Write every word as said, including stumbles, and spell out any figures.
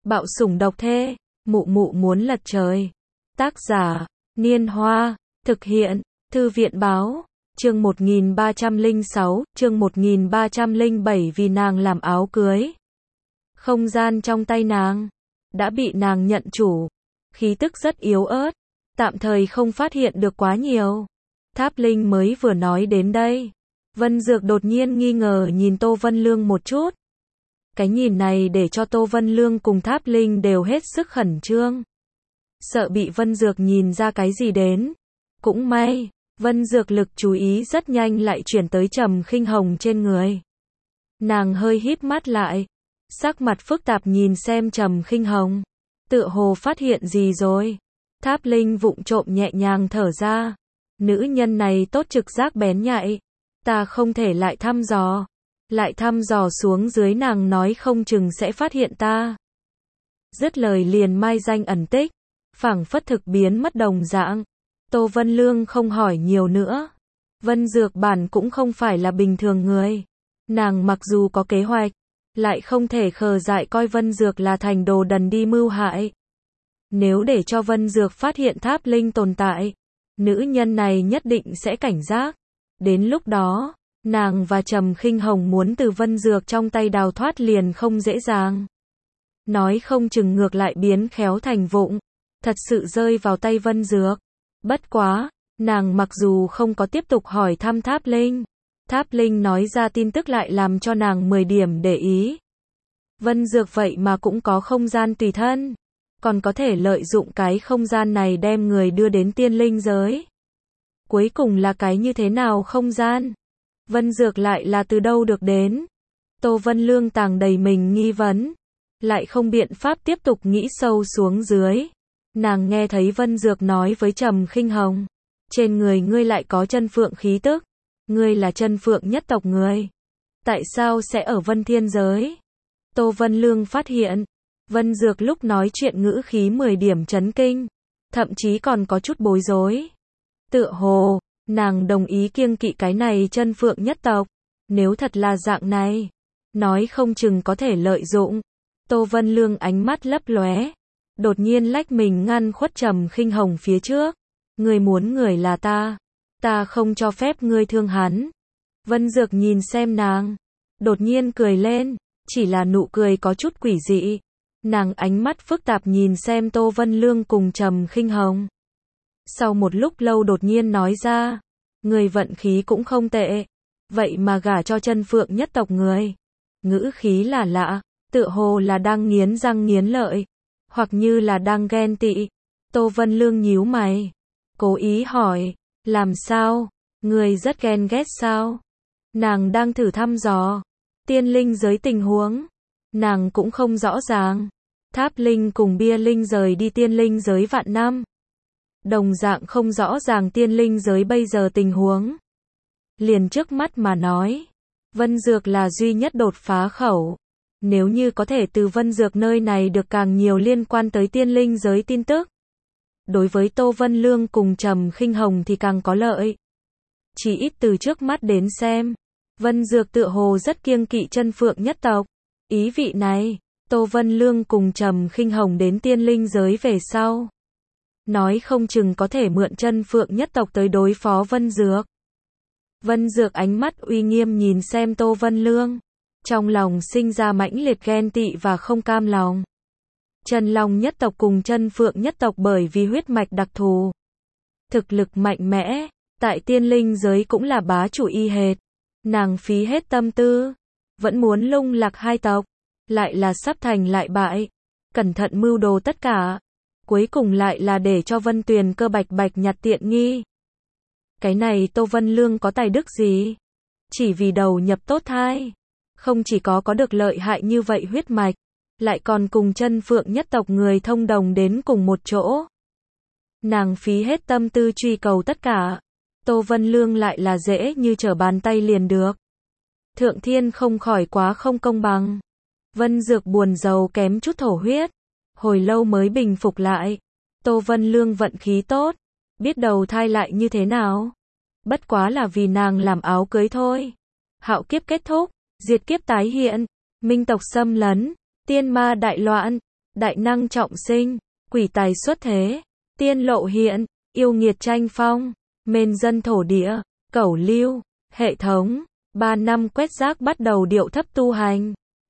Bạo sủng độc thê, mụ mụ muốn lật trời. Tác giả, Niên Hoa, thực hiện, Thư viện báo, chương một nghìn ba trăm lẻ sáu, chương một nghìn ba trăm lẻ bảy vì nàng làm áo cưới. Không gian trong tay nàng, đã bị nàng nhận chủ, khí tức rất yếu ớt, tạm thời không phát hiện được quá nhiều. Tháp Linh mới vừa nói đến đây, Vân Dược đột nhiên nghi ngờ nhìn Tô Vân Lương một chút. Cái nhìn này để cho Tô Vân Lương cùng Tháp Linh đều hết sức khẩn trương. Sợ bị Vân Dược nhìn ra cái gì đến. Cũng may, Vân Dược lực chú ý rất nhanh lại chuyển tới Trầm Khinh Hồng trên người. Nàng hơi híp mắt lại, sắc mặt phức tạp nhìn xem Trầm Khinh Hồng, tựa hồ phát hiện gì rồi. Tháp Linh vụng trộm nhẹ nhàng thở ra. Nữ nhân này tốt trực giác bén nhạy, ta không thể lại thăm dò. Lại thăm dò xuống dưới nàng nói không chừng sẽ phát hiện ta. Dứt lời liền mai danh ẩn tích, phảng phất thực biến mất đồng dạng. Tô Vân Lương không hỏi nhiều nữa. Vân Dược bản cũng không phải là bình thường người. Nàng mặc dù có kế hoạch, lại không thể khờ dại coi Vân Dược là thành đồ đần đi mưu hại. Nếu để cho Vân Dược phát hiện Tháp Linh tồn tại, nữ nhân này nhất định sẽ cảnh giác. Đến lúc đó, nàng và Trầm Khinh Hồng muốn từ Vân Dược trong tay đào thoát liền không dễ dàng. Nói không chừng ngược lại biến khéo thành vụng, thật sự rơi vào tay Vân Dược. Bất quá, nàng mặc dù không có tiếp tục hỏi thăm Tháp Linh, Tháp Linh nói ra tin tức lại làm cho nàng mười điểm để ý. Vân Dược vậy mà cũng có không gian tùy thân, còn có thể lợi dụng cái không gian này đem người đưa đến tiên linh giới. Cuối cùng là cái như thế nào không gian? Vân Dược lại là từ đâu được đến? Tô Vân Lương tàng đầy mình nghi vấn, lại không biện pháp tiếp tục nghĩ sâu xuống dưới. Nàng nghe thấy Vân Dược nói với Trầm Khinh Hồng, trên người ngươi lại có chân phượng khí tức, ngươi là chân phượng nhất tộc người, tại sao sẽ ở Vân Thiên giới? Tô Vân Lương phát hiện, Vân Dược lúc nói chuyện ngữ khí mười điểm chấn kinh, thậm chí còn có chút bối rối. Tựa hồ, nàng đồng ý kiêng kỵ cái này chân phượng nhất tộc, nếu thật là dạng này, nói không chừng có thể lợi dụng. Tô Vân Lương ánh mắt lấp lóe, đột nhiên lách mình ngăn khuất Trầm Khinh Hồng phía trước. Ngươi muốn người là ta, ta không cho phép ngươi thương hắn. Vân Dược nhìn xem nàng, đột nhiên cười lên, chỉ là nụ cười có chút quỷ dị. Nàng ánh mắt phức tạp nhìn xem Tô Vân Lương cùng Trầm Khinh Hồng. Sau một lúc lâu đột nhiên nói ra, người vận khí cũng không tệ, vậy mà gả cho chân phượng nhất tộc người. Ngữ khí là lạ, tựa hồ là đang nghiến răng nghiến lợi, hoặc như là đang ghen tị. Tô Vân Lương nhíu mày, cố ý hỏi, làm sao, người rất ghen ghét sao? Nàng đang thử thăm dò tiên linh giới tình huống, nàng cũng không rõ ràng. Tháp Linh cùng Bia Linh rời đi tiên linh giới vạn năm, đồng dạng không rõ ràng tiên linh giới bây giờ tình huống. Liền trước mắt mà nói, Vân Dược là duy nhất đột phá khẩu. Nếu như có thể từ Vân Dược nơi này được càng nhiều liên quan tới tiên linh giới tin tức, đối với Tô Vân Lương cùng Trầm Khinh Hồng thì càng có lợi. Chỉ ít từ trước mắt đến xem, Vân Dược tựa hồ rất kiêng kỵ chân phượng nhất tộc. Ý vị này, Tô Vân Lương cùng Trầm Khinh Hồng đến tiên linh giới về sau, nói không chừng có thể mượn chân phượng nhất tộc tới đối phó Vân Dược. Vân Dược ánh mắt uy nghiêm nhìn xem Tô Vân Lương, trong lòng sinh ra mãnh liệt ghen tị và không cam lòng. Chân Long nhất tộc cùng chân phượng nhất tộc bởi vì huyết mạch đặc thù, thực lực mạnh mẽ, tại tiên linh giới cũng là bá chủ y hệt. Nàng phí hết tâm tư, vẫn muốn lung lạc hai tộc, lại là sắp thành lại bại, cẩn thận mưu đồ tất cả, cuối cùng lại là để cho Vân Tuyền Cơ bạch bạch nhặt tiện nghi. Cái này Tô Vân Lương có tài đức gì? Chỉ vì đầu nhập tốt thai, không chỉ có có được lợi hại như vậy huyết mạch, lại còn cùng chân phượng nhất tộc người thông đồng đến cùng một chỗ. Nàng phí hết tâm tư truy cầu tất cả, Tô Vân Lương lại là dễ như trở bàn tay liền được. Thượng thiên không khỏi quá không công bằng. Vân Dược buồn rầu kém chút thổ huyết, hồi lâu mới bình phục lại. Tô Vân Lương vận khí tốt, biết đầu thai lại như thế nào. Bất quá là vì nàng làm áo cưới thôi. Hạo kiếp kết thúc, diệt kiếp tái hiện, minh tộc xâm lấn, tiên ma đại loạn, đại năng trọng sinh, quỷ tài xuất thế, tiên lộ hiện, yêu nghiệt tranh phong, mên dân thổ địa, cẩu lưu, hệ thống, ba năm quét rác bắt đầu điệu thấp tu hành.